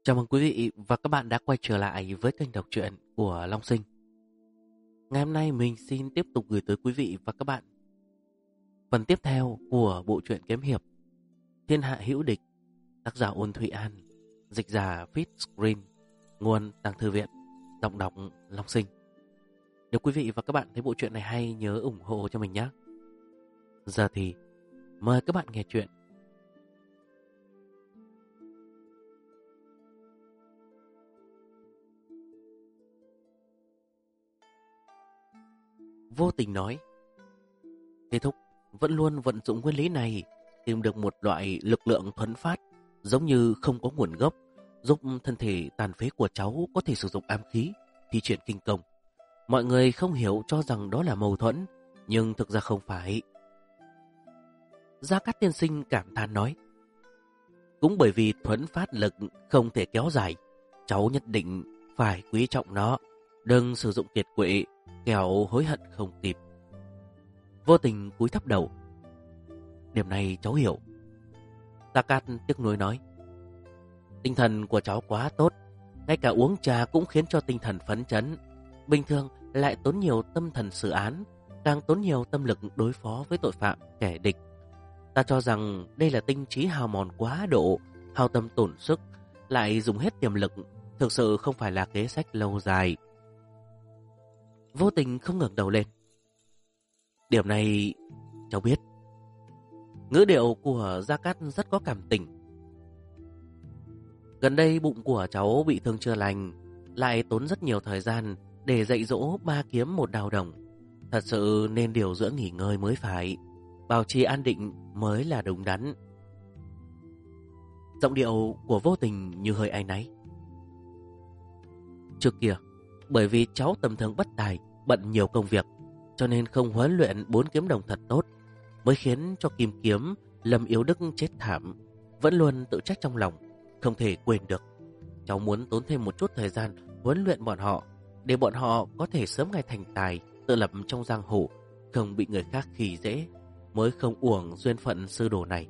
Chào mừng quý vị và các bạn đã quay trở lại với kênh đọc truyện của Long Sinh. Ngày hôm nay mình xin tiếp tục gửi tới quý vị và các bạn phần tiếp theo của bộ truyện kiếm hiệp Thiên Hạ Hữu Địch, tác giả Ôn Thụy An, dịch giả Fit Screen, nguồn Tàng Thư Viện, giọng đọc Long Sinh. Nếu quý vị và các bạn thấy bộ truyện này hay, nhớ ủng hộ cho mình nhé. Giờ thì mời các bạn nghe truyện. Vô Tình nói: Thế thúc vẫn luôn vận dụng nguyên lý này, tìm được một loại lực lượng thuần phát, giống như không có nguồn gốc, giúp thân thể tàn phế của cháu có thể sử dụng ám khí, thi triển kinh công. Mọi người không hiểu, cho rằng đó là mâu thuẫn, nhưng thực ra không phải. Gia Cát tiên sinh cảm thán nói: Cũng bởi vì thuần phát lực không thể kéo dài, cháu nhất định phải quý trọng nó, đừng sử dụng kiệt quệ, kẻo hối hận không kịp. Vô Tình cúi thấp đầu: Điểm này cháu hiểu. Gia Cát tiếc nuối nói: Tinh thần của cháu quá tốt, ngay cả uống trà cũng khiến cho tinh thần phấn chấn. Bình thường lại tốn nhiều tâm thần xử án, càng tốn nhiều tâm lực đối phó với tội phạm, kẻ địch. Ta cho rằng đây là tinh trí hao mòn quá độ, hao tâm tổn sức, lại dùng hết tiềm lực, thực sự không phải là kế sách lâu dài. Vô Tình không ngẩng đầu lên: Điểm này cháu biết. Ngữ điệu của Gia Cát rất có cảm tình. Gần đây bụng của cháu bị thương chưa lành, lại tốn rất nhiều thời gian để dạy dỗ ba kiếm một đao đồng. Thật sự nên điều dưỡng nghỉ ngơi mới phải, bảo trì an định mới là đúng đắn. Giọng điệu của Vô Tình như hơi áy náy. Trước kia, bởi vì cháu tầm thường bất tài, bận nhiều công việc, cho nên không huấn luyện bốn kiếm đồng thật tốt, mới khiến cho Kim Kiếm Lâm Yếu Đức chết thảm. Vẫn luôn tự trách trong lòng, không thể quên được. Cháu muốn tốn thêm một chút thời gian huấn luyện bọn họ, để bọn họ có thể sớm ngày thành tài, tự lập trong giang hồ, không bị người khác khi dễ, mới không uổng duyên phận sư đồ này.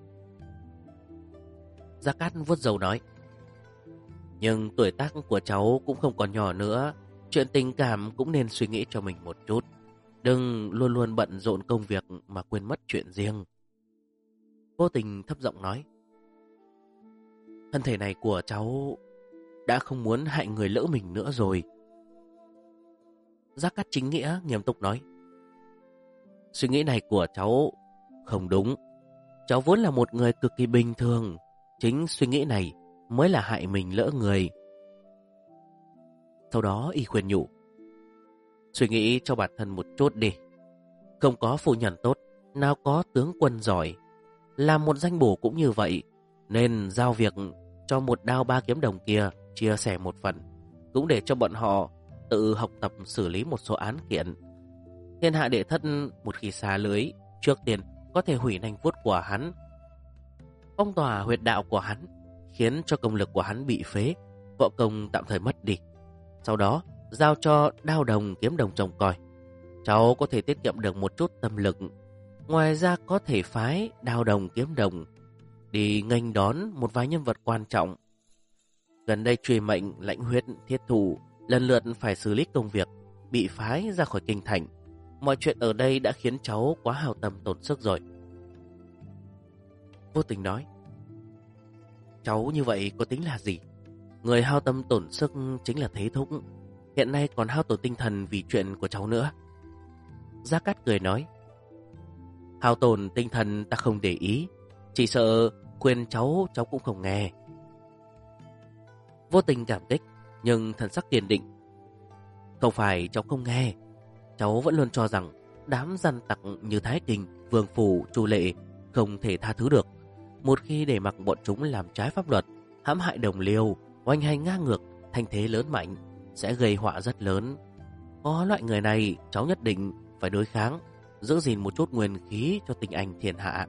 Gia Cát vuốt râu nói: Nhưng tuổi tác của cháu cũng không còn nhỏ nữa, chuyện tình cảm cũng nên suy nghĩ cho mình một chút, đừng luôn luôn bận rộn công việc mà quên mất chuyện riêng. Vô Tình thấp giọng nói: Thân thể này của cháu đã không muốn hại người lỡ mình nữa rồi. Gia Cát chính nghĩa nghiêm túc nói: Suy nghĩ này của cháu không đúng. Cháu vốn là một người cực kỳ bình thường, chính suy nghĩ này mới là hại mình lỡ người. Sau đó y khuyên nhủ: Suy nghĩ cho bản thân một chút đi. Không có phu nhân tốt, nào có tướng quân giỏi. Làm một danh bổ cũng như vậy, nên giao việc cho một đao ba kiếm đồng kia chia sẻ một phần, cũng để cho bọn họ tự học tập xử lý một số án kiện. Thiên hạ đệ thất một khi xa lưới, trước tiên có thể hủy nanh vuốt của hắn, phong tỏa huyệt đạo của hắn, khiến cho công lực của hắn bị phế, võ công tạm thời mất đi. Sau đó giao cho đao đồng kiếm đồng trông coi. Cháu có thể tiết kiệm được một chút tâm lực. Ngoài ra có thể phái đao đồng kiếm đồng đi nghênh đón một vài nhân vật quan trọng. Gần đây truy mệnh, lãnh huyết, thiết thủ lần lượt phải xử lý công việc, bị phái ra khỏi kinh thành. Mọi chuyện ở đây đã khiến cháu quá hao tâm tổn sức rồi. Vô Tình nói: Cháu như vậy có tính là gì? Người hao tâm tổn sức chính là Thế Thúc, hiện nay còn hao tổn tinh thần vì chuyện của cháu nữa. Gia Cát cười nói: Hao tổn tinh thần ta không để ý, chỉ sợ khuyên cháu cũng không nghe. Vô Tình cảm kích, nhưng thần sắc kiên định: Không phải cháu không nghe, cháu vẫn luôn cho rằng đám gian tặc như Thái Kinh, Vương Phủ, Chu Lệ không thể tha thứ được. Một khi để mặc bọn chúng làm trái pháp luật, hãm hại đồng liêu, oanh hành ngang ngược, thanh thế lớn mạnh, sẽ gây họa rất lớn. Có loại người này, cháu nhất định phải đối kháng, giữ gìn một chút nguyên khí cho tình anh thiên hạ.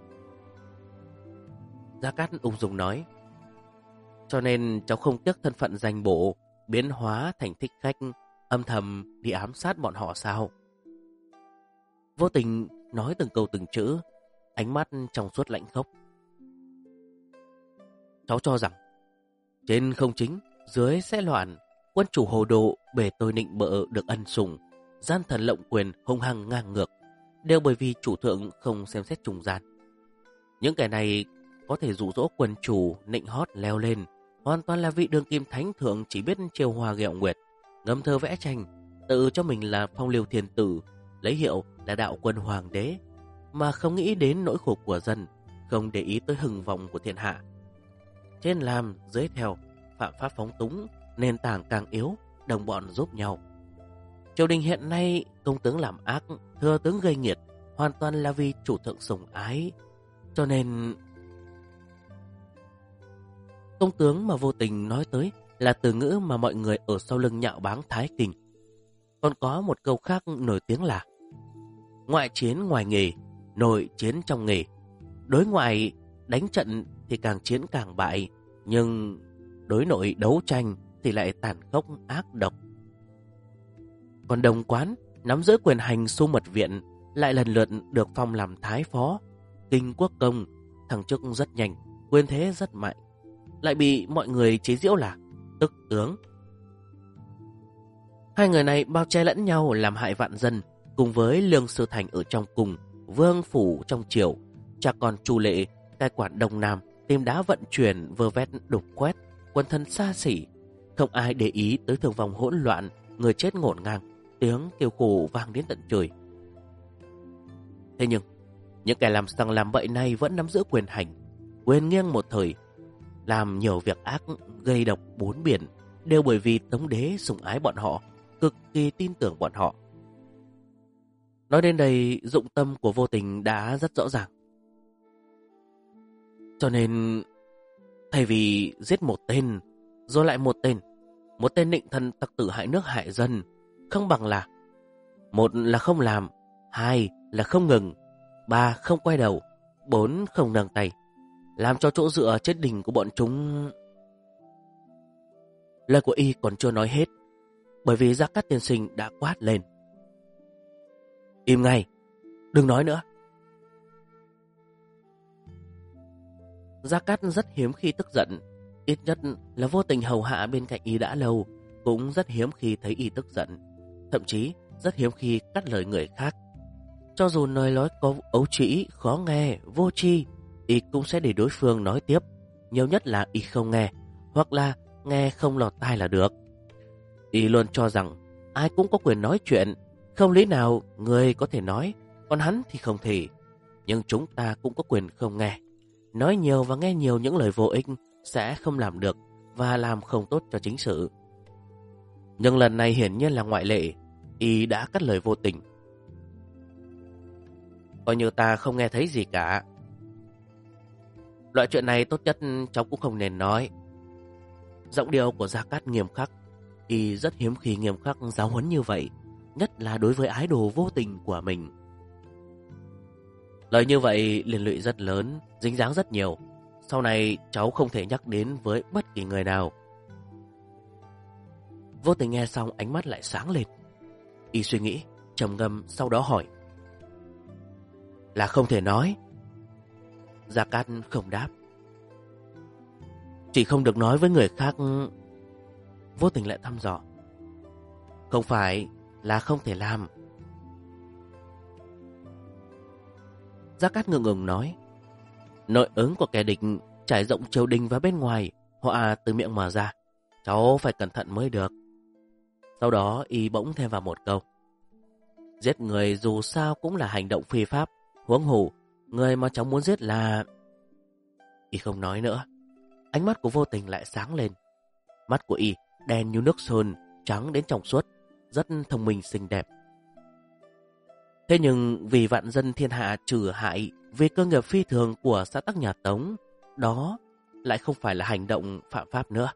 Gia Cát ung dung nói: Cho nên cháu không tiếc thân phận danh bộ, biến hóa thành thích khách, âm thầm đi ám sát bọn họ sao? Vô Tình nói từng câu từng chữ, ánh mắt trong suốt lạnh khốc. Cháu cho rằng trên không chính dưới sẽ loạn, quân chủ hồ đồ bề tôi nịnh bợ được ân sủng, gian thần lộng quyền hung hăng ngang ngược, đều bởi vì chủ thượng không xem xét trung gian. Những kẻ này có thể dụ dỗ quân chủ nịnh hót leo lên, hoàn toàn là vị đương kim thánh thượng chỉ biết trêu hoa ghẹo nguyệt, ngâm thơ vẽ tranh, tự cho mình là phong lưu thiên tử, lấy hiệu là đạo quân hoàng đế, mà không nghĩ đến nỗi khổ của dân, không để ý tới hừng vọng của thiên hạ. Trên làm, dưới theo, phạm pháp phóng túng, nền tảng càng yếu, đồng bọn giúp nhau. Triều đình hiện nay, công tướng làm ác, thừa tướng gây nghiệt, hoàn toàn là vì chủ thượng sủng ái. Cho nên, công tướng mà vô tình nói tới là từ ngữ mà mọi người ở sau lưng nhạo báng Thái Kinh. Còn có một câu khác nổi tiếng là: ngoại chiến ngoài nghề, nội chiến trong nghề. Đối ngoại đánh trận thì càng chiến càng bại, nhưng đối nội đấu tranh thì lại tàn khốc ác độc. Còn Đồng Quán nắm giữ quyền hành Xu Mật Viện, lại lần lượt được phong làm thái phó, kinh quốc công, thăng chức rất nhanh, quyền thế rất mạnh, lại bị mọi người chế giễu là tức tướng. Hai người này bao che lẫn nhau làm hại vạn dân, cùng với Lương Sư Thành ở trong cung, Vương Phủ trong triều, cha con Chu Lệ cai quản Đông Nam, tìm đá vận chuyển vơ vét đục quét, quần thân xa xỉ, không ai để ý tới thương vong hỗn loạn, người chết ngổn ngang, tiếng kêu khổ vang đến tận trời. Thế nhưng những kẻ làm sằng làm bậy này vẫn nắm giữ quyền hành, quyền nghiêng một thời, làm nhiều việc ác gây độc bốn biển, đều bởi vì Tống đế sủng ái bọn họ, cực kỳ tin tưởng bọn họ. Nói đến đây, dụng tâm của Vô Tình đã rất rõ ràng. Cho nên, thay vì giết một tên, rồi lại một tên nịnh thần tặc tử hại nước hại dân, không bằng là: một là không làm, hai là không ngừng, ba không quay đầu, bốn không nâng tay, làm cho chỗ dựa chết đỉnh của bọn chúng. Lời của y còn chưa nói hết, bởi vì Gia Cát tiên sinh đã quát lên: im ngay, đừng nói nữa. Gia Cát rất hiếm khi tức giận, ít nhất là Vô Tình hầu hạ bên cạnh y đã lâu, cũng rất hiếm khi thấy y tức giận, thậm chí rất hiếm khi cắt lời người khác. Cho dù lời nói có ấu trĩ, khó nghe, vô tri, y cũng sẽ để đối phương nói tiếp, nhiều nhất là y không nghe, hoặc là nghe không lọt tai là được. Y luôn cho rằng ai cũng có quyền nói chuyện, không lý nào người có thể nói, còn hắn thì không thể. Nhưng chúng ta cũng có quyền không nghe. Nói nhiều và nghe nhiều những lời vô ích sẽ không làm được và làm không tốt cho chính sự. Nhưng lần này hiển nhiên là ngoại lệ, y đã cắt lời Vô Tình: coi như ta không nghe thấy gì cả. Loại chuyện này tốt nhất cháu cũng không nên nói. Giọng điệu của Gia Cát nghiêm khắc, y rất hiếm khi nghiêm khắc giáo huấn như vậy, nhất là đối với ái đồ Vô Tình của mình. Lời như vậy liên lụy rất lớn, dính dáng rất nhiều. Sau này cháu không thể nhắc đến với bất kỳ người nào. Vô Tình nghe xong ánh mắt lại sáng lên. Y suy nghĩ, trầm ngâm, sau đó hỏi: là không thể nói. Gia Cát không đáp. Chỉ không được nói với người khác. Vô Tình lại thăm dò: không phải là không thể làm. Gia Cát ngượng ngùng nói: nội ứng của kẻ địch trải rộng triều đình và bên ngoài, họa từ miệng mà ra, cháu phải cẩn thận mới được. Sau đó y bỗng thêm vào một câu: giết người dù sao cũng là hành động phi pháp, huống hồ người mà cháu muốn giết là... Y không nói nữa. Ánh mắt của Vô Tình lại sáng lên. Mắt của y đen như nước sơn, trắng đến trong suốt, rất thông minh xinh đẹp. Thế nhưng vì vạn dân thiên hạ trừ hại, vì cơ nghiệp phi thường của xã tắc nhà Tống, đó lại không phải là hành động phạm pháp nữa.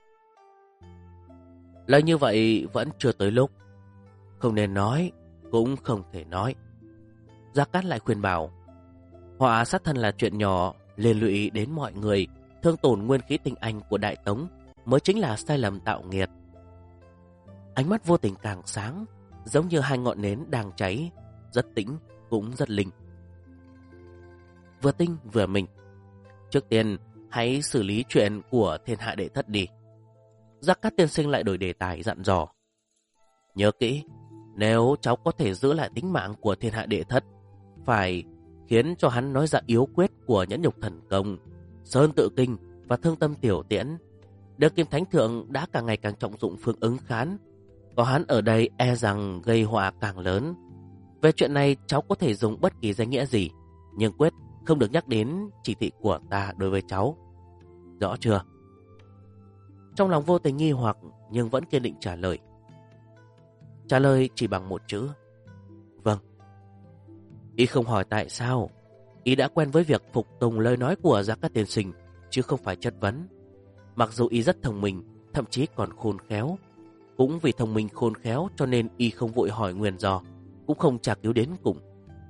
Lời như vậy vẫn chưa tới lúc. Không nên nói, cũng không thể nói. Gia Cát lại khuyên bảo: họa sát thân là chuyện nhỏ, liên lụy đến mọi người, thương tổn nguyên khí tinh anh của Đại Tống mới chính là sai lầm tạo nghiệt. Ánh mắt Vô Tình càng sáng, giống như hai ngọn nến đang cháy, rất tĩnh cũng rất linh. Vừa tinh vừa minh. Trước tiên hãy xử lý chuyện của thiên hạ đệ thất đi. Gia Cát tiên sinh lại đổi đề tài dặn dò. Nhớ kỹ, nếu cháu có thể giữ lại tính mạng của thiên hạ đệ thất, phải khiến cho hắn nói ra yếu quyết của nhẫn nhục thần công, sơn tự kinh và thương tâm tiểu tiễn. Đức Kim Thánh Thượng đã càng ngày càng trọng dụng phương ứng khán. Có hắn ở đây e rằng gây họa càng lớn. Về chuyện này cháu có thể dùng bất kỳ danh nghĩa gì, nhưng quyết không được nhắc đến chỉ thị của ta đối với cháu. Rõ chưa? Trong lòng Vô Tình nghi hoặc nhưng vẫn kiên định trả lời. Trả lời chỉ bằng một chữ: vâng. Y không hỏi tại sao. Y đã quen với việc phục tùng lời nói của Gia Cát tiên sinh, chứ không phải chất vấn. Mặc dù Y rất thông minh, thậm chí còn khôn khéo. Cũng vì thông minh khôn khéo cho nên Y không vội hỏi nguyên do, cũng không tra cứu đến cùng.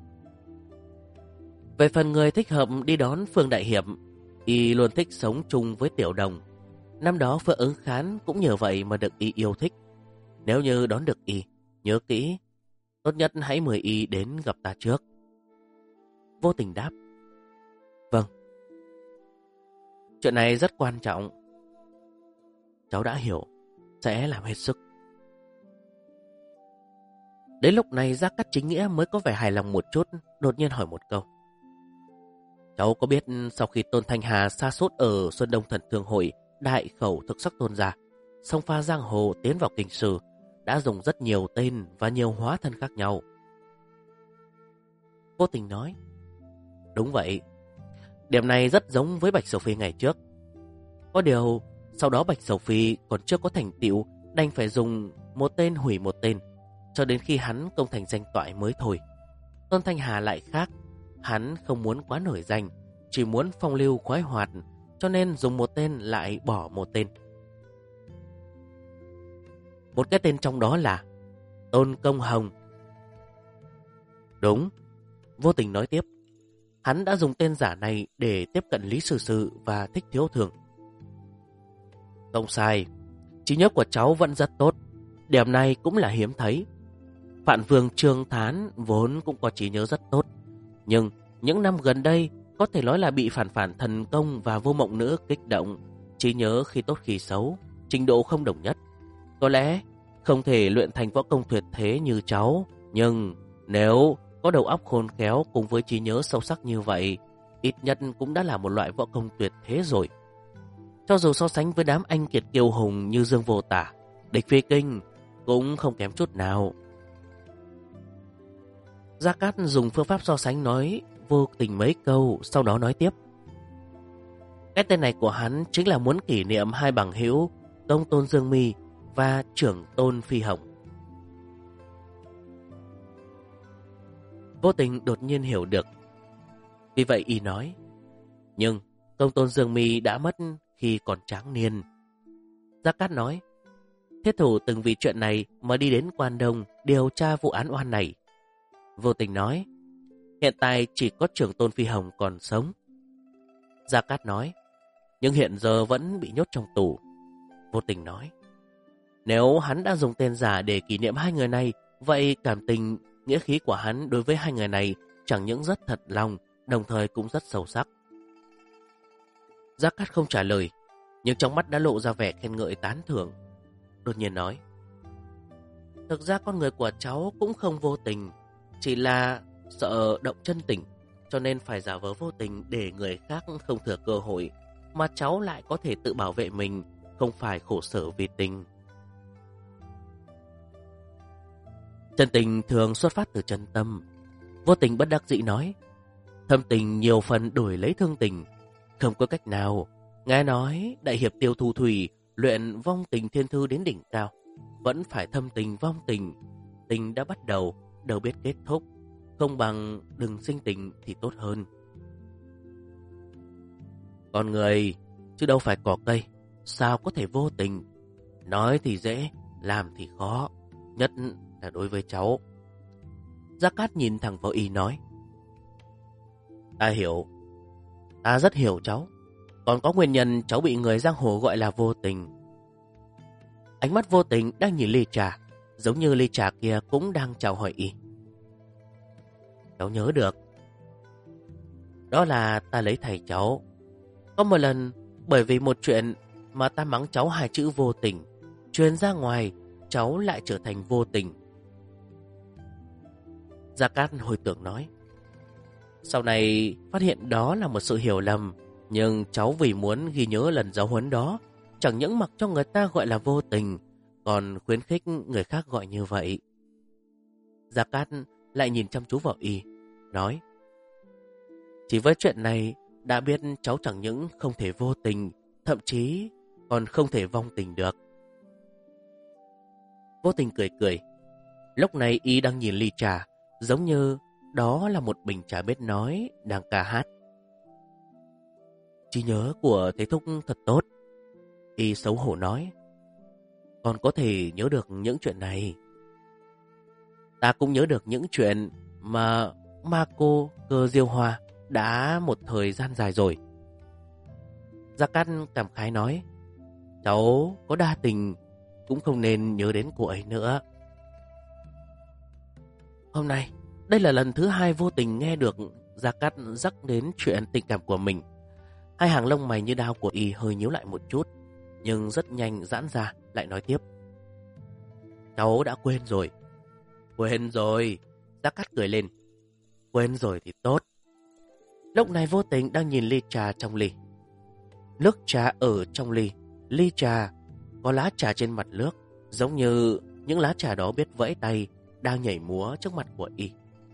Về phần người thích hợp đi đón Phương Đại Hiệp, Y luôn thích sống chung với Tiểu Đồng. Năm đó Phương Ứng Khán cũng nhờ vậy mà được Y yêu thích. Nếu như đón được Y, nhớ kỹ, tốt nhất hãy mời Y đến gặp ta trước. Vô Tình đáp. Vâng. Chuyện này rất quan trọng. Cháu đã hiểu, sẽ làm hết sức. Đến lúc này Gia Cát Chính Nghĩa mới có vẻ hài lòng một chút, đột nhiên hỏi một câu. Cháu có biết sau khi Tôn Thanh Hà sa sút ở Xuân Đông Thần Thương Hội đại khẩu thực sắc tôn gia, xông pha giang hồ tiến vào kinh sư, đã dùng rất nhiều tên và nhiều hóa thân khác nhau? Vô Tình nói. Đúng vậy. Điểm này rất giống với Bạch Sầu Phi ngày trước. Có điều, sau đó Bạch Sầu Phi còn chưa có thành tựu, đành phải dùng một tên hủy một tên, cho đến khi hắn công thành danh toại mới thôi. Tôn Thanh Hà lại khác. Hắn không muốn quá nổi danh, chỉ muốn phong lưu khoái hoạt, cho nên dùng một tên lại bỏ một tên. Một cái tên trong đó là Tôn Công Hồng. Đúng. Vô Tình nói tiếp. Hắn đã dùng tên giả này để tiếp cận Lý Sử Sự và Thích Thiếu Thường. Không sai. Trí nhớ của cháu vẫn rất tốt. Điểm này cũng là hiếm thấy. Phạn Vương Trương Thán vốn cũng có trí nhớ rất tốt, nhưng những năm gần đây có thể nói là bị phản thần công và vô mộng nữ kích động, trí nhớ khi tốt khi xấu, trình độ không đồng nhất. Có lẽ không thể luyện thành võ công tuyệt thế như cháu, nhưng nếu có đầu óc khôn khéo cùng với trí nhớ sâu sắc như vậy, ít nhất cũng đã là một loại võ công tuyệt thế rồi. Cho dù so sánh với đám anh kiệt kiêu hùng như Dương Vô Tả, Địch Phi Kinh cũng không kém chút nào. Gia Cát dùng phương pháp so sánh nói Vô Tình mấy câu, sau đó nói tiếp. Cái tên này của hắn chính là muốn kỷ niệm hai bằng hữu Công Tôn Dương Mi và Trưởng Tôn Phi Hồng. Vô Tình đột nhiên hiểu được. Vì vậy y nói, nhưng Công Tôn Dương Mi đã mất khi còn tráng niên. Gia Cát nói, thiết thủ từng vì chuyện này mà đi đến Quan Đông điều tra vụ án oan này. Vô Tình nói, hiện tại chỉ có Trưởng Tôn Phi Hồng còn sống. Gia Cát nói, nhưng hiện giờ vẫn bị nhốt trong tù. Vô Tình nói, nếu hắn đã dùng tên giả để kỷ niệm hai người này, vậy cảm tình, nghĩa khí của hắn đối với hai người này chẳng những rất thật lòng, đồng thời cũng rất sâu sắc. Gia Cát không trả lời, nhưng trong mắt đã lộ ra vẻ khen ngợi tán thưởng. Đột nhiên nói, thực ra con người của cháu cũng không vô tình, chỉ là sợ động chân tình, cho nên phải giả vờ vô tình để người khác không thừa cơ hội, mà cháu lại có thể tự bảo vệ mình, không phải khổ sở vì tình. Chân tình thường xuất phát từ chân tâm. Vô Tình bất đắc dĩ nói, thâm tình nhiều phần đổi lấy thương tình, không có cách nào. Nghe nói đại hiệp Tiêu Thu Thủy luyện vong tình thiên thư đến đỉnh cao, vẫn phải thâm tình vong tình. Tình đã bắt đầu, đâu biết kết thúc, không bằng đừng sinh tình thì tốt hơn. Con người chứ đâu phải cỏ cây, sao có thể vô tình? Nói thì dễ, làm thì khó, nhất là đối với cháu. Gia Cát nhìn thẳng vào y nói, ta hiểu, ta rất hiểu cháu. Còn có nguyên nhân cháu bị người giang hồ gọi là vô tình. Ánh mắt Vô Tình đang nhìn ly trà, giống như ly trà kia cũng đang chào hỏi y. Cháu nhớ được, đó là ta lấy thầy cháu. Có một lần bởi vì một chuyện mà ta mắng cháu hai chữ vô tình, truyền ra ngoài, cháu lại trở thành vô tình. Gia Cát hồi tưởng nói, sau này phát hiện đó là một sự hiểu lầm, nhưng cháu vì muốn ghi nhớ lần giáo huấn đó, chẳng những mặc cho người ta gọi là vô tình, còn khuyến khích người khác gọi như vậy. Gia Cát lại nhìn chăm chú vào Y, nói, chỉ với chuyện này đã biết cháu chẳng những không thể vô tình, thậm chí còn không thể vong tình được. Vô tình cười cười. Lúc này Y đang nhìn ly trà, giống như đó là một bình trà biết nói đang ca hát. Trí nhớ của thầy Thúc thật tốt. Y xấu hổ nói, con có thể nhớ được những chuyện này. Ta cũng nhớ được những chuyện mà Marco Cơ Diêu Hoa đã một thời gian dài rồi. Gia Cát cảm khái nói, cháu có đa tình cũng không nên nhớ đến cô ấy nữa. Hôm nay, đây là lần thứ hai vô tình nghe được Gia Cát nhắc đến chuyện tình cảm của mình. Hai hàng lông mày như đao của Y hơi nhíu lại một chút, nhưng rất nhanh giãn ra, lại nói tiếp. Cháu đã quên rồi. Quên rồi. Gia Cát cười lên. Quên rồi thì tốt. Lúc này vô tình đang nhìn ly trà trong ly. Nước trà ở trong ly. Ly trà có lá trà trên mặt nước, giống như những lá trà đó biết vẫy tay, đang nhảy múa trước mặt của Y.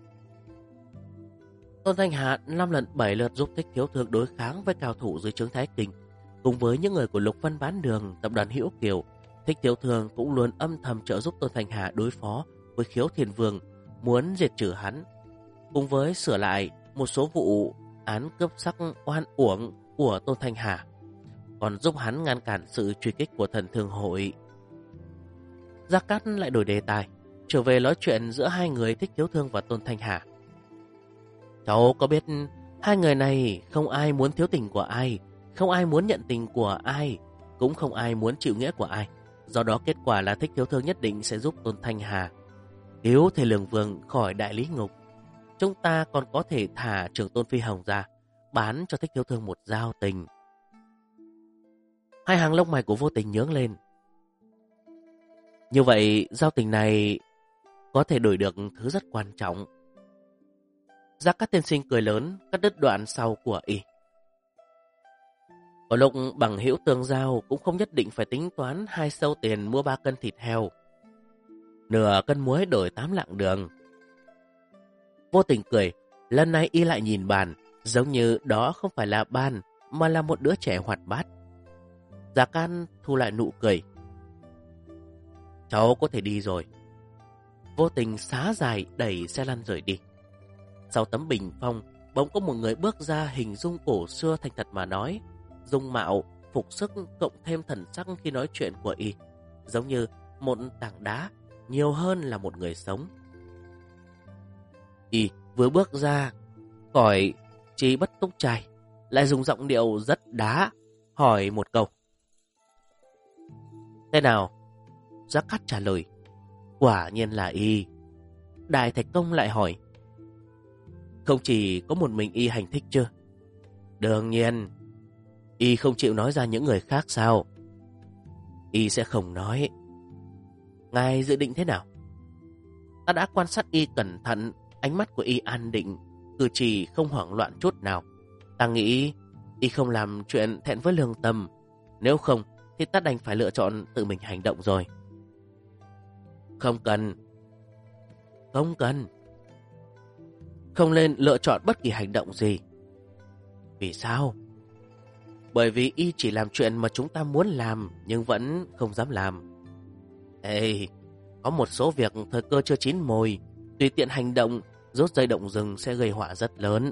Tôn Thanh Hà 5 lần 7 lượt giúp Thích Thiếu Thương đối kháng với cao thủ dưới trướng Thái Kinh. Cùng với những người của Lục Văn Bán Đường, tập đoàn Hữu Kiều, Thích Thiếu Thương cũng luôn âm thầm trợ giúp Tôn Thanh Hà đối phó với Khiếu Thiên Vương, muốn diệt trừ hắn. Cùng với sửa lại một số vụ án cướp sắc oan uổng của Tôn Thanh Hà, còn giúp hắn ngăn cản sự truy kích của Thần Thương Hội. Gia Cát lại đổi đề tài, trở về nói chuyện giữa hai người Thích Thiếu Thương và Tôn Thanh Hà. Cháu có biết hai người này không ai muốn thiếu tình của ai, không ai muốn nhận tình của ai, cũng không ai muốn chịu nghĩa của ai. Do đó kết quả là Thích Thiếu Thương nhất định sẽ giúp Tôn Thanh Hà cứu Thề Lường Vương khỏi đại lý ngục. Chúng ta còn có thể thả Trưởng Tôn Phi Hồng ra, bán cho Thích Thiếu Thương một giao tình. Hai hàng lông mày của vô tình nhướng lên. Như vậy giao tình này có thể đổi được thứ rất quan trọng. Gia Cát tiên sinh cười lớn, cắt đứt đoạn sau của Y. Có lúc bằng hữu tương giao cũng không nhất định phải tính toán 2 sâu tiền mua 3 cân thịt heo, nửa cân muối đổi 8 lạng đường. Vô tình cười, lần này Y lại nhìn bàn, giống như đó không phải là bàn, mà là một đứa trẻ hoạt bát. Gia Cát thu lại nụ cười. Cháu có thể đi rồi. Vô tình xá dài đẩy xe lăn rời đi. Sau tấm bình phong, bỗng có một người bước ra, hình dung cổ xưa thành thật mà nói. Dung mạo, phục sức cộng thêm thần sắc khi nói chuyện của Y, giống như một tảng đá, nhiều hơn là một người sống. Y vừa bước ra khỏi Chí Bất Túc Trai, lại dùng giọng điệu rất đá, hỏi một câu. Thế nào? Gia Cát trả lời. Quả nhiên là Y. Đại Thạch Công lại hỏi. Không chỉ có một mình Y hành thích chứ? Đương nhiên. Y không chịu nói ra những người khác sao? Y sẽ không nói. Ngài dự định thế nào? Ta đã quan sát Y cẩn thận, ánh mắt của Y an định, cử chỉ không hoảng loạn chút nào. Ta nghĩ Y không làm chuyện thẹn với lương tâm. Nếu không thì ta đành phải lựa chọn tự mình hành động rồi. Không cần. Không cần. Không nên lựa chọn bất kỳ hành động gì. Vì sao? Bởi vì Y chỉ làm chuyện mà chúng ta muốn làm nhưng vẫn không dám làm. Ê, có một số việc thời cơ chưa chín mồi, tùy tiện hành động, rút dây động rừng sẽ gây họa rất lớn.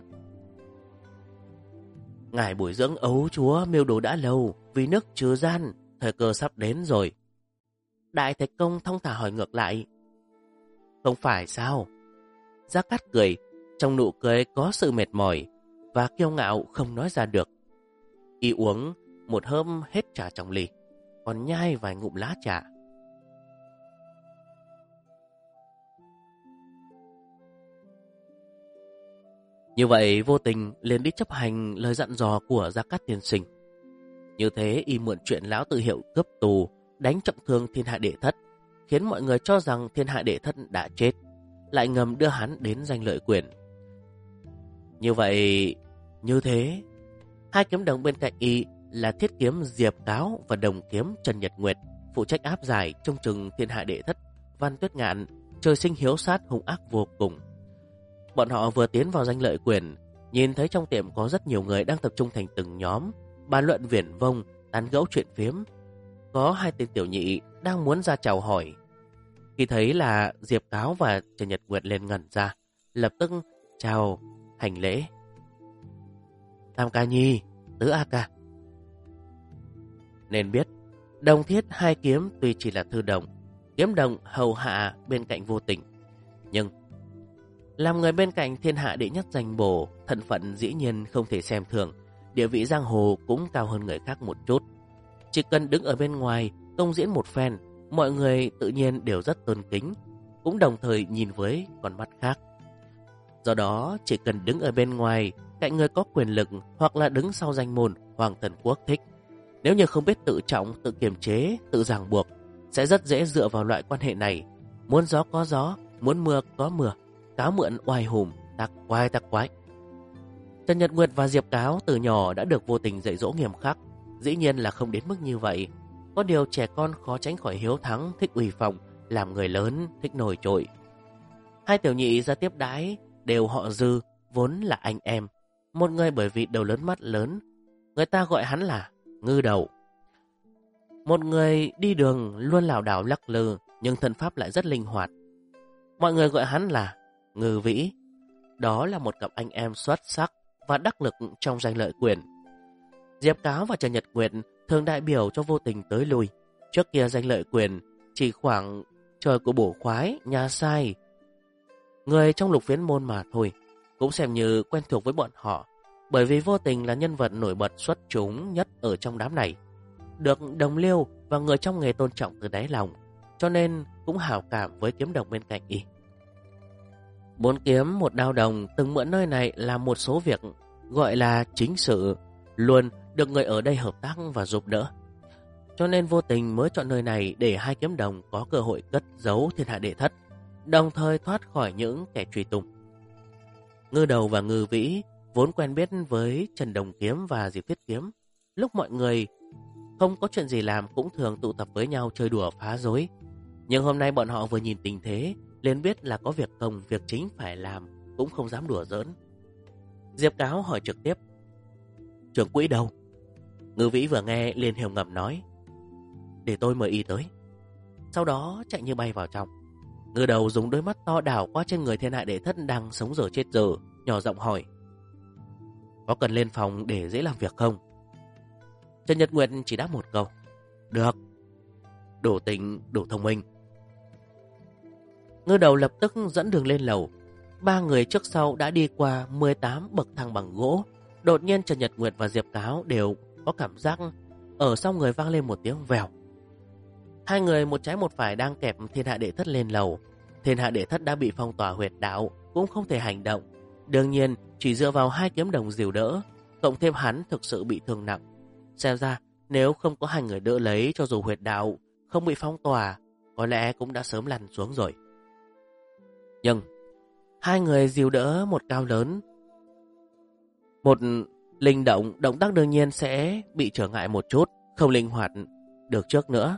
Ngài bồi dưỡng ấu chúa mưu đồ đã lâu, vì nước trừ gian, thời cơ sắp đến rồi. Đại Thạch Công thong thả hỏi ngược lại. Không phải sao? Gia Cát cười, trong nụ cười có sự mệt mỏi và kiêu ngạo không nói ra được. Y uống một hớp hết trà trong ly, còn nhai vài ngụm lá trà. Như vậy vô tình liền đi chấp hành lời dặn dò của Gia Cát tiên sinh. Như thế y mượn chuyện lão tự hiệu cướp tù, đánh trọng thương thiên hạ đệ thất, khiến mọi người cho rằng thiên hạ đệ thất đã chết, lại ngầm đưa hắn đến giành lợi quyền. Như vậy, như thế, hai kiếm đồng bên cạnh y là thiết kiếm Diệp Cáo và đồng kiếm Trần Nhật Nguyệt, phụ trách áp giải trông chừng thiên hạ đệ thất Văn Tuyết Ngạn, trời sinh hiếu sát hung ác vô cùng. Bọn họ vừa tiến vào giành lợi quyền, nhìn thấy trong tiệm có rất nhiều người đang tập trung thành từng nhóm, bàn luận viển vông, tán gẫu chuyện phiếm. Có hai tên tiểu nhị đang muốn ra chào hỏi. Khi thấy là Diệp Cáo và Trần Nhật Nguyệt lên ngẩn ra, lập tức chào, hành lễ. Tam ca nhi, tứ a ca. Nên biết, đồng thiết hai kiếm tuy chỉ là thư đồng, kiếm đồng hầu hạ bên cạnh Vô Tình, nhưng làm người bên cạnh thiên hạ đệ nhất danh bổ, thân phận dĩ nhiên không thể xem thường, địa vị giang hồ cũng cao hơn người khác một chút. Chỉ cần đứng ở bên ngoài công diễn một phen, mọi người tự nhiên đều rất tôn kính, cũng đồng thời nhìn với con mắt khác. Do đó, chỉ cần đứng ở bên ngoài, cạnh người có quyền lực hoặc là đứng sau danh môn Hoàng Thần Quốc thích, nếu như không biết tự trọng, tự kiềm chế, tự ràng buộc, sẽ rất dễ dựa vào loại quan hệ này. Muốn gió có gió, muốn mưa có mưa, cáo mượn oai hùm, tắc quái. Trần Nhật Nguyệt và Diệp Cáo từ nhỏ đã được Vô Tình dạy dỗ nghiêm khắc, dĩ nhiên là không đến mức như vậy. Có điều trẻ con khó tránh khỏi hiếu thắng, thích uy phong, làm người lớn thích nổi trội. Hai tiểu nhị ra tiếp đãi đều họ Dư, vốn là anh em. Một người bởi vì đầu lớn mắt lớn, người ta gọi hắn là Ngư Đầu. Một người đi đường luôn lảo đảo lắc lư, nhưng thân pháp lại rất linh hoạt. Mọi người gọi hắn là Ngư Vĩ. Đó là một cặp anh em xuất sắc và đắc lực trong giành lợi quyền. Diệp Cáo và Trần Nhật Nguyệt thường đại biểu cho Vô Tình tới lui. Trước kia giành lợi quyền chỉ khoảng trời của bổ khoái, nhà sai, người trong Lục Phiến môn mà thôi, cũng xem như quen thuộc với bọn họ. Bởi vì Vô Tình là nhân vật nổi bật xuất chúng nhất ở trong đám này, được đồng liêu và người trong nghề tôn trọng từ đáy lòng, cho nên cũng hảo cảm với kiếm đồng bên cạnh y. 4 kiếm một đao đồng từng mượn nơi này làm một số việc gọi là chính sự, luôn được người ở đây hợp tác và giúp đỡ. Cho nên Vô Tình mới chọn nơi này để hai kiếm đồng có cơ hội cất giấu thiên hạ đệ thất, đồng thời thoát khỏi những kẻ truy tung. Ngư Đầu và Ngư Vĩ vốn quen biết với Trần Đồng Kiếm và Diệp Thiết Kiếm. Lúc mọi người không có chuyện gì làm cũng thường tụ tập với nhau chơi đùa phá rối. Nhưng hôm nay bọn họ vừa nhìn tình thế, liền biết là có việc công việc chính phải làm, cũng không dám đùa giỡn. Diệp Cáo hỏi trực tiếp: trưởng quỹ đâu? Ngư Vĩ vừa nghe liền hiểu ngầm nói: để tôi mời y tới. Sau đó chạy như bay vào trong. Ngư Đầu dùng đôi mắt to đảo qua trên người thiên hạ đệ thất đang sống dở chết dở, nhỏ giọng hỏi: có cần lên phòng để dễ làm việc không? Trần Nhật Nguyệt chỉ đáp một câu: được. Đủ tỉnh, đủ thông minh. Ngư Đầu lập tức dẫn đường lên lầu. 3 người trước sau đã đi qua 18 bậc thang bằng gỗ. Đột nhiên Trần Nhật Nguyệt và Diệp Cáo đều có cảm giác ở sau người vang lên một tiếng vèo. Hai người một trái một phải đang kẹp thiên hạ đệ thất lên lầu. Thiên hạ đệ thất đã bị phong tỏa huyệt đạo, cũng không thể hành động. Đương nhiên chỉ dựa vào hai kiếm đồng dìu đỡ, cộng thêm hắn thực sự bị thương nặng. Xem ra nếu không có hai người đỡ lấy, cho dù huyệt đạo không bị phong tỏa, có lẽ cũng đã sớm lăn xuống rồi. Nhưng hai người dìu đỡ một cao lớn, một linh động, động tác đương nhiên sẽ bị trở ngại một chút, không linh hoạt được trước nữa.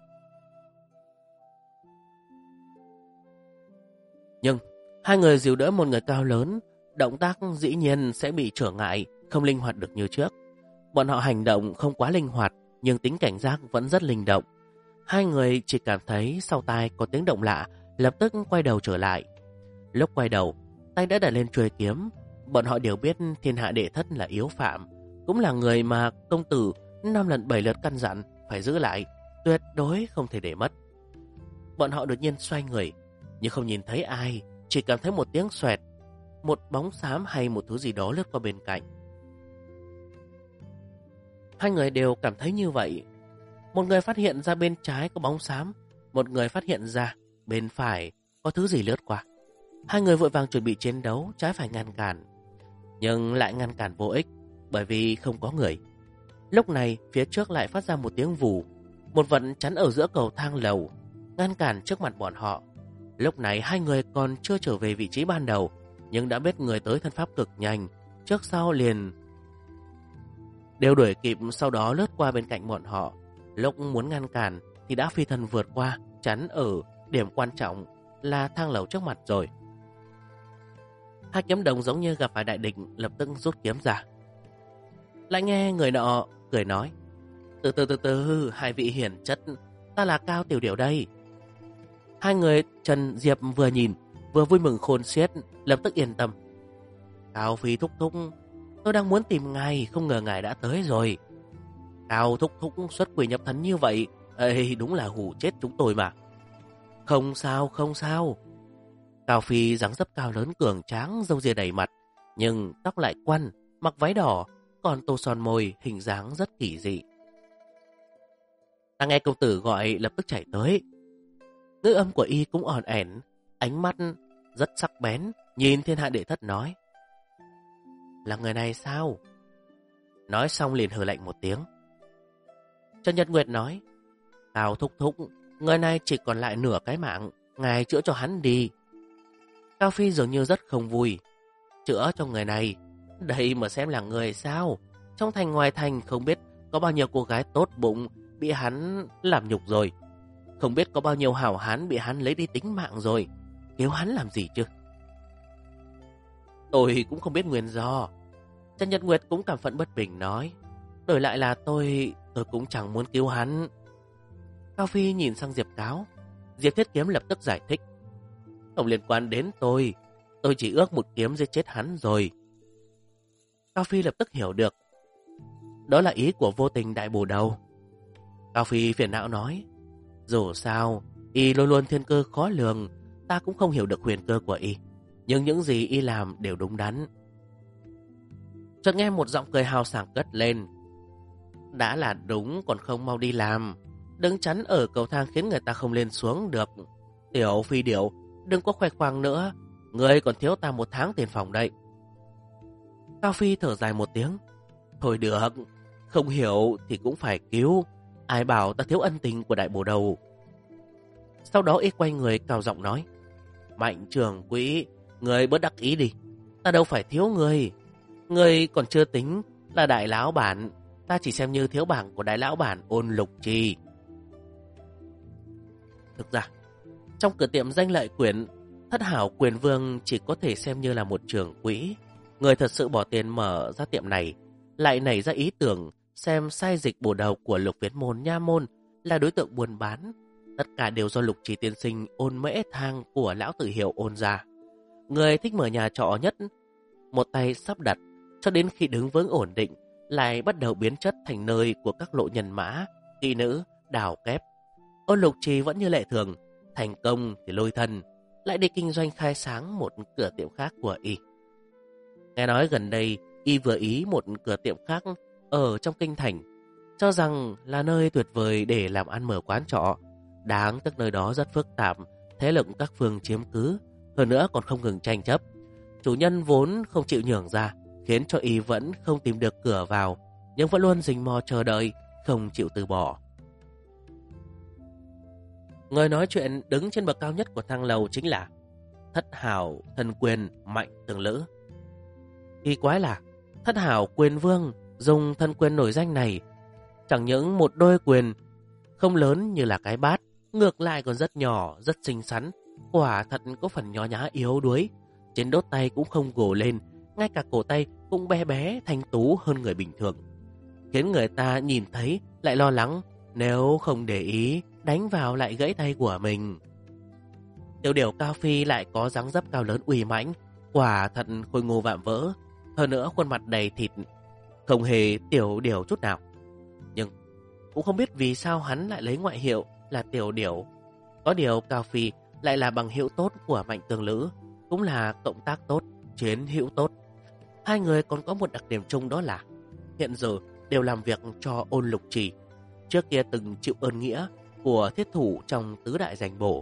Nhưng hai người dìu đỡ một người cao lớn, động tác dĩ nhiên sẽ bị trở ngại, không linh hoạt được như trước. Bọn họ hành động không quá linh hoạt, nhưng tính cảnh giác vẫn rất linh động. Hai người chỉ cảm thấy sau tai có tiếng động lạ, lập tức quay đầu trở lại. Lúc quay đầu, tay đã đặt lên chuôi kiếm. Bọn họ đều biết thiên hạ đệ thất là yếu phạm, cũng là người mà công tử 5 lần 7 lượt căn dặn phải giữ lại, tuyệt đối không thể để mất. Bọn họ đột nhiên xoay người, nhưng không nhìn thấy ai, chỉ cảm thấy một tiếng xoẹt, một bóng xám hay một thứ gì đó lướt qua bên cạnh. Hai người đều cảm thấy như vậy. Một người phát hiện ra bên trái có bóng xám, một người phát hiện ra bên phải có thứ gì lướt qua. Hai người vội vàng chuẩn bị chiến đấu, trái phải ngăn cản, nhưng lại ngăn cản vô ích, bởi vì không có người. Lúc này phía trước lại phát ra một tiếng vù. Một vật chắn ở giữa cầu thang lầu, ngăn cản trước mặt bọn họ. Lúc này hai người còn chưa trở về vị trí ban đầu, nhưng đã biết người tới thân pháp cực nhanh, trước sau liền đều đuổi kịp, sau đó lướt qua bên cạnh bọn họ. Lúc muốn ngăn cản thì đã phi thân vượt qua, chắn ở điểm quan trọng là thang lầu trước mặt rồi. Hai kiếm đồng giống như gặp phải đại địch, lập tức rút kiếm ra. Lại nghe người nọ cười nói: từ, hai vị hiển chất, ta là Cao Tiểu Điểu đây. Hai người Trần Diệp vừa nhìn vừa vui mừng khôn xiết, lập tức yên tâm. Cao Phi thúc thúc, tôi đang muốn tìm ngài, không ngờ ngài đã tới rồi. Cao thúc thúc xuất quỷ nhập thần như vậy, đúng là hù chết chúng tôi mà. Không sao, không sao. Cao Phi dáng dấp cao lớn cường tráng, râu ria đầy mặt, nhưng tóc lại quăn, mặc váy đỏ, còn tô son môi, hình dáng rất kỳ dị. Ta nghe công tử gọi lập tức chạy tới. Ngữ âm của y cũng ỏn ẻn, ánh mắt rất sắc bén, nhìn Thiên Hạ Đệ Thất nói: là người này sao? Nói xong liền hừ lạnh một tiếng. Trần Nhật Nguyệt nói: Cao thúc thúc, người này chỉ còn lại nửa cái mạng, ngài chữa cho hắn đi. Cao Phi dường như rất không vui. Chữa cho người này? Đây mà xem là người sao? Trong thành ngoài thành không biết có bao nhiêu cô gái tốt bụng bị hắn làm nhục rồi. Không biết có bao nhiêu hảo hán bị hắn lấy đi tính mạng rồi. Kêu hắn làm gì chứ? Tôi cũng không biết nguyên do. Trần Nhật Nguyệt cũng cảm phẫn bất bình nói: đổi lại là tôi cũng chẳng muốn cứu hắn. Cao Phi nhìn sang Diệp Cáo. Diệp Thiết Kiếm lập tức giải thích: không liên quan đến tôi chỉ ước một kiếm giết chết hắn rồi. Cao Phi lập tức hiểu được, đó là ý của Vô Tình Đại Bổ Đầu. Cao Phi phiền não nói: dù sao y luôn luôn thiên cơ khó lường, ta cũng không hiểu được huyền cơ của y, nhưng những gì y làm đều đúng đắn. Chợt nghe một giọng cười hào sảng cất lên: đã là đúng còn không mau đi làm, đứng chắn ở cầu thang khiến người ta không lên xuống được. Tiểu Phi Điểu, đừng có khoe khoang nữa, ngươi còn thiếu ta 1 tháng tiền phòng đây. Cao Phi thở dài một tiếng: thôi được, không hiểu thì cũng phải cứu, ai bảo ta thiếu ân tình của Đại Bổ Đầu. Sau đó y quay người cao giọng nói: Mạnh trưởng quỹ, ngươi bớt đắc ý đi, ta đâu phải thiếu ngươi. Ngươi còn chưa tính là đại lão bản, ta chỉ xem như thiếu bảng của đại lão bản Ôn Lục Trì. Thực ra, trong cửa tiệm danh lợi quyển, Thất Hảo Quyền Vương chỉ có thể xem như là một trưởng quỹ. Người thật sự bỏ tiền mở ra tiệm này lại nảy ra ý tưởng xem sai dịch bổ đầu của Lục Viễn Môn nha môn là đối tượng buôn bán. Tất cả đều do Lục Trì tiên sinh Ôn Mễ Thang của lão tử hiệu Ôn gia. Người thích mở nhà trọ nhất, một tay sắp đặt, cho đến khi đứng vững ổn định, lại bắt đầu biến chất thành nơi của các lộ nhân mã, kỹ nữ, đào kép. Ôn Lục Trì vẫn như lệ thường, thành công thì lôi thân, lại đi kinh doanh khai sáng một cửa tiệm khác của y. Nghe nói gần đây y vừa ý một cửa tiệm khác ở trong kinh thành, cho rằng là nơi tuyệt vời để làm ăn mở quán trọ. Đáng tiếc nơi đó rất phức tạp, thế lực các phương chiếm cứ, hơn nữa còn không ngừng tranh chấp. Chủ nhân vốn không chịu nhường ra, khiến cho y vẫn không tìm được cửa vào, nhưng vẫn luôn rình mò chờ đợi, không chịu từ bỏ. Người nói chuyện đứng trên bậc cao nhất của thang lầu chính là Thất Hảo Thần Quyền Mạnh Tường Lữ. Kỳ quái là Thất Hảo Quyền Vương dùng thân quyền nổi danh này, chẳng những một đôi quyền không lớn như là cái bát, ngược lại còn rất nhỏ, rất xinh xắn, quả thật có phần nhỏ nhá yếu đuối. Trên đốt tay cũng không gồ lên, ngay cả cổ tay cũng bé bé thanh tú hơn người bình thường, khiến người ta nhìn thấy lại lo lắng nếu không để ý đánh vào lại gãy tay của mình. Tiểu Điểu Cao Phi lại có dáng dấp cao lớn uy mãnh, quả thật khôi ngô vạm vỡ, hơn nữa khuôn mặt đầy thịt, không hề tiểu điểu chút nào. Nhưng cũng không biết vì sao hắn lại lấy ngoại hiệu là Tiểu Điểu. Có điều Cao Phi lại là bằng hữu tốt của Mạnh Tường Lữ, cũng là cộng tác tốt, chiến hữu tốt. Hai người còn có một đặc điểm chung, đó là hiện giờ đều làm việc cho Ôn Lục Trì, trước kia từng chịu ơn nghĩa của thiết thủ trong tứ đại danh bổ.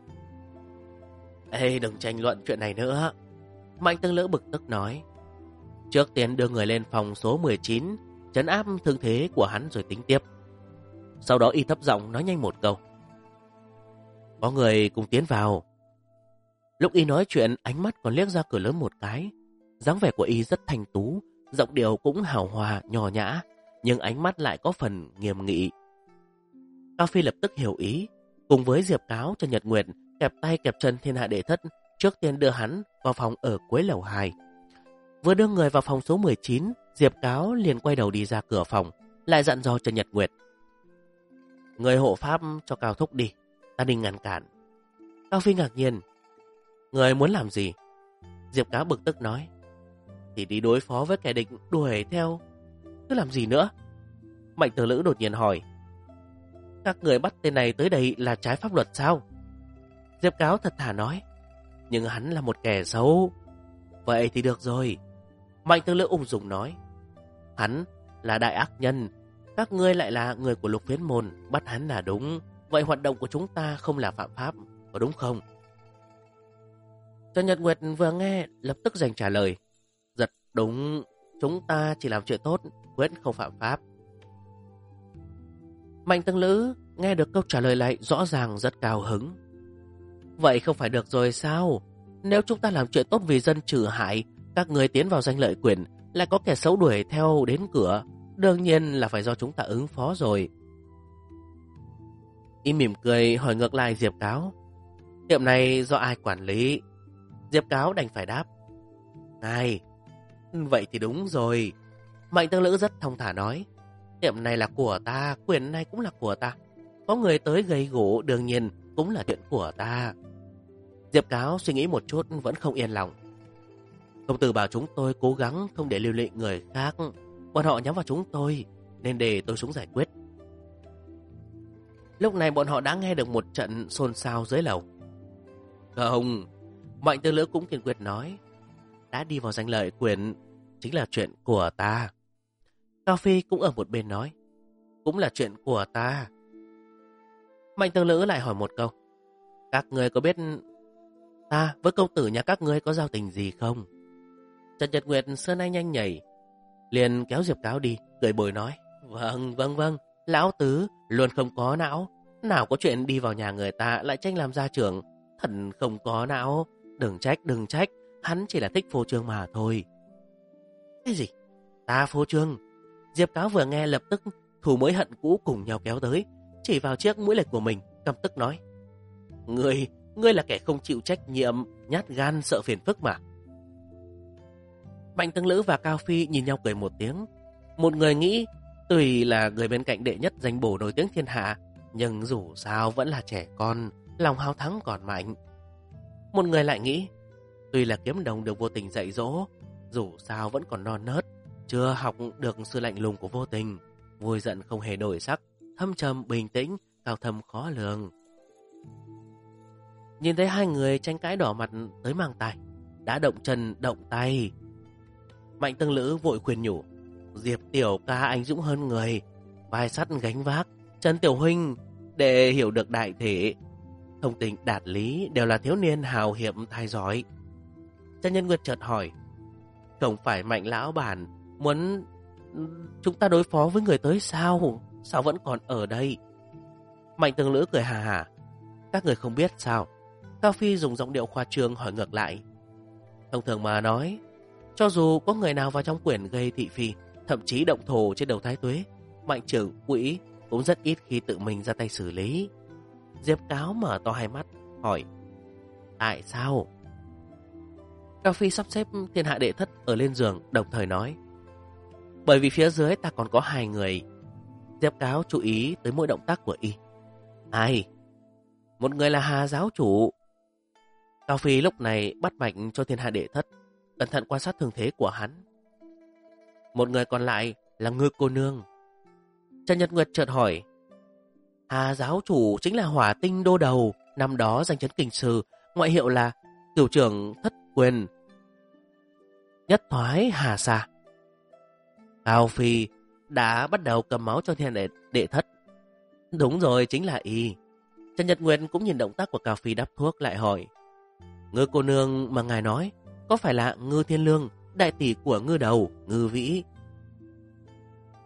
Ê, đừng tranh luận chuyện này nữa. Mạnh Tường Lữ bực tức nói: trước tiên đưa người lên phòng số 19, trấn áp thương thế của hắn rồi tính tiếp. Sau đó y thấp giọng nói nhanh một câu. Có người cùng tiến vào. Lúc y nói chuyện, ánh mắt còn liếc ra cửa lớn một cái. Dáng vẻ của y rất thanh tú, giọng điệu cũng hào hòa, nhỏ nhã, nhưng ánh mắt lại có phần nghiêm nghị. Cao Phi lập tức hiểu ý, cùng với Diệp Cáo cho Nhật Nguyệt kẹp tay kẹp chân Thiên Hạ Đệ Thất, trước tiên đưa hắn vào phòng ở cuối lầu 2. Vừa đưa người vào phòng số 19, Diệp Cáo liền quay đầu đi ra cửa phòng, lại dặn dò cho Nhật Nguyệt. Người hộ pháp cho Cao Thúc đi, ta định ngăn cản. Cao Phi ngạc nhiên. Người muốn làm gì? Diệp Cáo bực tức nói. Thì đi đối phó với kẻ địch đuổi theo. Cứ làm gì nữa? Mạnh Tử Lữ đột nhiên hỏi. Các người bắt tên này tới đây là trái pháp luật sao? Diệp Cáo thật thà nói. Nhưng hắn là một kẻ xấu. Vậy thì được rồi. Mạnh Tử Lữ ung dung nói. Hắn là đại ác nhân. Các ngươi lại là người của Lục Phiến Môn. Bắt hắn là đúng. Vậy hoạt động của chúng ta không là phạm pháp, có đúng không? Trần Nhật Nguyệt vừa nghe lập tức giành trả lời. Giật đúng, chúng ta chỉ làm chuyện tốt, quyết không phạm pháp. Mạnh Tương Lữ nghe được câu trả lời lại rõ ràng rất cao hứng. Vậy không phải được rồi sao? Nếu chúng ta làm chuyện tốt vì dân trừ hại, các người tiến vào danh lợi quyền, lại có kẻ xấu đuổi theo đến cửa, đương nhiên là phải do chúng ta ứng phó rồi. Y mỉm cười hỏi ngược lại Diệp Cáo. Tiệm này do ai quản lý? Diệp Cáo đành phải đáp. Ngài. Vậy thì đúng rồi. Mạnh Tương Lữ rất thông thả nói. Tiệm này là của ta, quyền này cũng là của ta. Có người tới gây gỗ đương nhiên cũng là chuyện của ta. Diệp Cáo suy nghĩ một chút vẫn không yên lòng. Công tử bảo chúng tôi cố gắng không để lưu lị người khác. Bọn họ nhắm vào chúng tôi, nên để tôi xuống giải quyết. Lúc này bọn họ đã nghe được một trận xôn xao dưới lầu. Không, Mạnh Tư Lữ cũng kiên quyết nói. Đã đi vào danh lợi quyền, chính là chuyện của ta. Cao Phi cũng ở một bên nói. Cũng là chuyện của ta. Mạnh Tư Lữ lại hỏi một câu. Các người có biết ta với công tử nhà các ngươi có giao tình gì không? Trần Nhật Nguyệt xưa nay nhanh nhảy, liền kéo Diệp Cáo đi, cười bồi nói. Vâng, lão tứ luôn không có não. Nào có chuyện đi vào nhà người ta lại tranh làm gia trưởng. Thần không có não. Đừng trách, hắn chỉ là thích phô trương mà thôi. Cái gì? Ta phô trương? Diệp Cáo vừa nghe lập tức thù mới hận cũ cùng nhau kéo tới, chỉ vào chiếc mũi lệch của mình, căm tức nói. Ngươi là kẻ không chịu trách nhiệm, nhát gan sợ phiền phức mà. Mạnh Tương Lữ và Cao Phi nhìn nhau cười một tiếng. Một người nghĩ tuy là người bên cạnh đệ nhất danh bổ nổi tiếng thiên hạ, nhưng dù sao vẫn là trẻ con, lòng háo thắng còn mạnh. Một người lại nghĩ tuy là kiếm đồng được vô tình dạy dỗ, dù sao vẫn còn non nớt, chưa học được sự lạnh lùng của vô tình. Vui giận không hề đổi sắc, thâm trầm bình tĩnh, cao thâm khó lường. Nhìn thấy hai người tranh cãi đỏ mặt tới mang tai, đã động chân động tay. Mạnh Tương Lữ vội khuyên nhủ. Diệp tiểu ca anh dũng hơn người, vai sắt gánh vác. Trần tiểu huynh để hiểu được đại thể, thông tình đạt lý, đều là thiếu niên hào hiệp tài giỏi. Trần Nhân Nguyệt chợt hỏi. Không phải Mạnh lão bản muốn chúng ta đối phó với người tới sao? Sao vẫn còn ở đây? Mạnh Tương Lữ cười hà hà. Các người không biết sao? Cao Phi dùng giọng điệu khoa trương hỏi ngược lại. Thông thường mà nói, cho dù có người nào vào trong quyển gây thị phi, thậm chí động thổ trên đầu Thái Tuế, Mạnh trưởng quỹ cũng rất ít khi tự mình ra tay xử lý. Diệp Cáo mở to hai mắt hỏi. Tại sao? Cao Phi sắp xếp thiên hạ đệ thất ở lên giường, đồng thời nói. Bởi vì phía dưới ta còn có hai người. Diệp Cáo chú ý tới mỗi động tác của y. Ai? Một người là Hà giáo chủ. Cao Phi lúc này bắt mạch cho thiên hạ đệ thất, cẩn thận quan sát thương thế của hắn. Một người còn lại là Ngư cô nương. Trần Nhật Nguyệt chợt hỏi. Hà giáo chủ chính là Hỏa Tinh đô đầu, năm đó danh chấn kinh sư, ngoại hiệu là cửu trưởng thất quyền, nhất thoái Hà Sa. Cao Phi đã bắt đầu cầm máu cho thiên đệ thất. Đúng rồi, chính là y. Trần Nhật Nguyệt cũng nhìn động tác của Cao Phi đắp thuốc lại hỏi. Ngư cô nương mà ngài nói có phải là Ngư Thiên Lương, đại tỷ của Ngư đầu, Ngư Vĩ?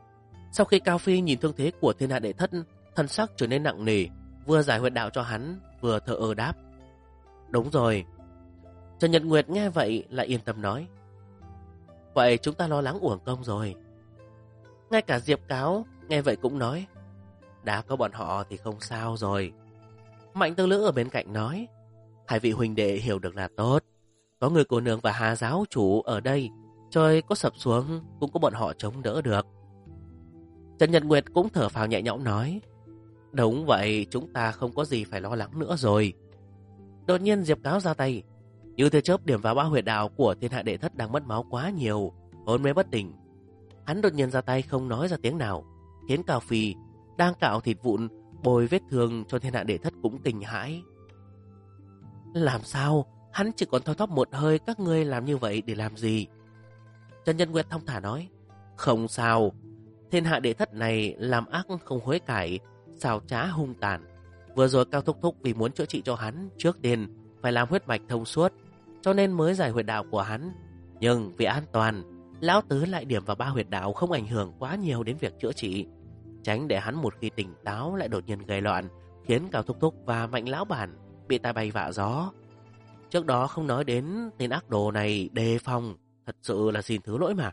Sau khi Cao Phi nhìn thương thế của Thiên Hạ Đệ Thất, thân sắc trở nên nặng nề, vừa giải huyệt đạo cho hắn, vừa thở ơ đáp. Đúng rồi. Trần Nhật Nguyệt nghe vậy lại yên tâm nói. Vậy chúng ta lo lắng uổng công rồi. Ngay cả Diệp Cáo nghe vậy cũng nói. Đã có bọn họ thì không sao rồi. Mạnh Tương Lữ ở bên cạnh nói. Hai vị huynh đệ hiểu được là tốt. Có người cô nương và Hà giáo chủ ở đây, trời có sập xuống cũng có bọn họ chống đỡ được. Trần Nhật Nguyệt cũng thở phào nhẹ nhõm nói. Đúng vậy, chúng ta không có gì phải lo lắng nữa rồi. Đột nhiên Diệp Cáo ra tay, như tia chớp điểm vào ba huyệt đạo của Thiên Hạ Đệ Thất đang mất máu quá nhiều, hôn mê bất tỉnh. Hắn đột nhiên ra tay không nói ra tiếng nào, khiến Cao Phi đang cạo thịt vụn bồi vết thương cho Thiên Hạ Đệ Thất cũng kinh hãi. Làm sao? Hắn chỉ còn thoi thóp một hơi, các ngươi làm như vậy để làm gì? Trần Nhân Nguyệt thong thả nói. Không sao, Thiên Hạ Đệ Thất này làm ác không hối cải, xảo trá hung tàn. Vừa rồi Cao Thúc Thúc vì muốn chữa trị cho hắn, trước tiên phải làm huyết mạch thông suốt, cho nên mới giải huyệt đạo của hắn. Nhưng vì an toàn, lão tứ lại điểm vào ba huyệt đạo không ảnh hưởng quá nhiều đến việc chữa trị, tránh để hắn một khi tỉnh táo lại đột nhiên gây loạn, khiến Cao Thúc Thúc và Mạnh lão bản bị tai bay vạ gió. Trước đó không nói đến tên ác đồ này đề phòng, thật sự là xin thứ lỗi mà.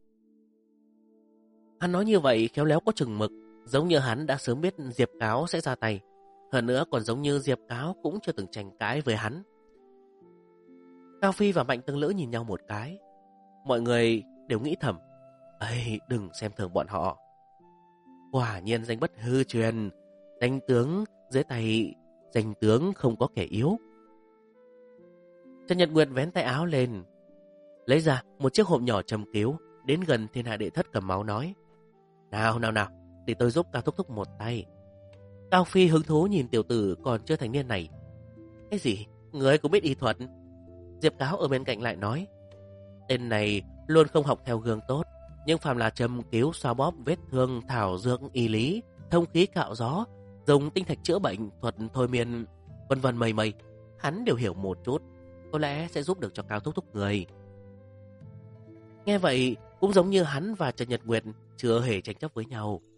Hắn nói như vậy khéo léo có chừng mực, giống như hắn đã sớm biết Diệp Cáo sẽ ra tay. Hơn nữa còn giống như Diệp Cáo cũng chưa từng tranh cãi với hắn. Cao Phi và Mạnh Tương Lữ nhìn nhau một cái. Mọi người đều nghĩ thầm, ây, đừng xem thường bọn họ. Quả nhiên danh bất hư truyền, danh tướng dưới tay danh tướng không có kẻ yếu. Trần Nhật Nguyệt vén tay áo lên, lấy ra một chiếc hộp nhỏ trầm cứu, đến gần Thiên Hạ Đệ Thất cầm máu nói. Nào, để tôi giúp Cao Thúc Thúc một tay. Cao Phi hứng thú nhìn tiểu tử còn chưa thành niên này. Cái gì? Người cũng biết y thuật? Diệp Cáo ở bên cạnh lại nói. Tên này luôn không học theo gương tốt, nhưng phàm là châm cứu xoa bóp vết thương, thảo dược y lý, thông khí cạo gió, dùng tinh thạch chữa bệnh, thuật thôi miên, vân vân mây, hắn đều hiểu một chút, có lẽ sẽ giúp được cho Cao Thúc Thúc người. Nghe vậy cũng giống như hắn và Trần Nhật Nguyệt chưa hề tranh chấp với nhau.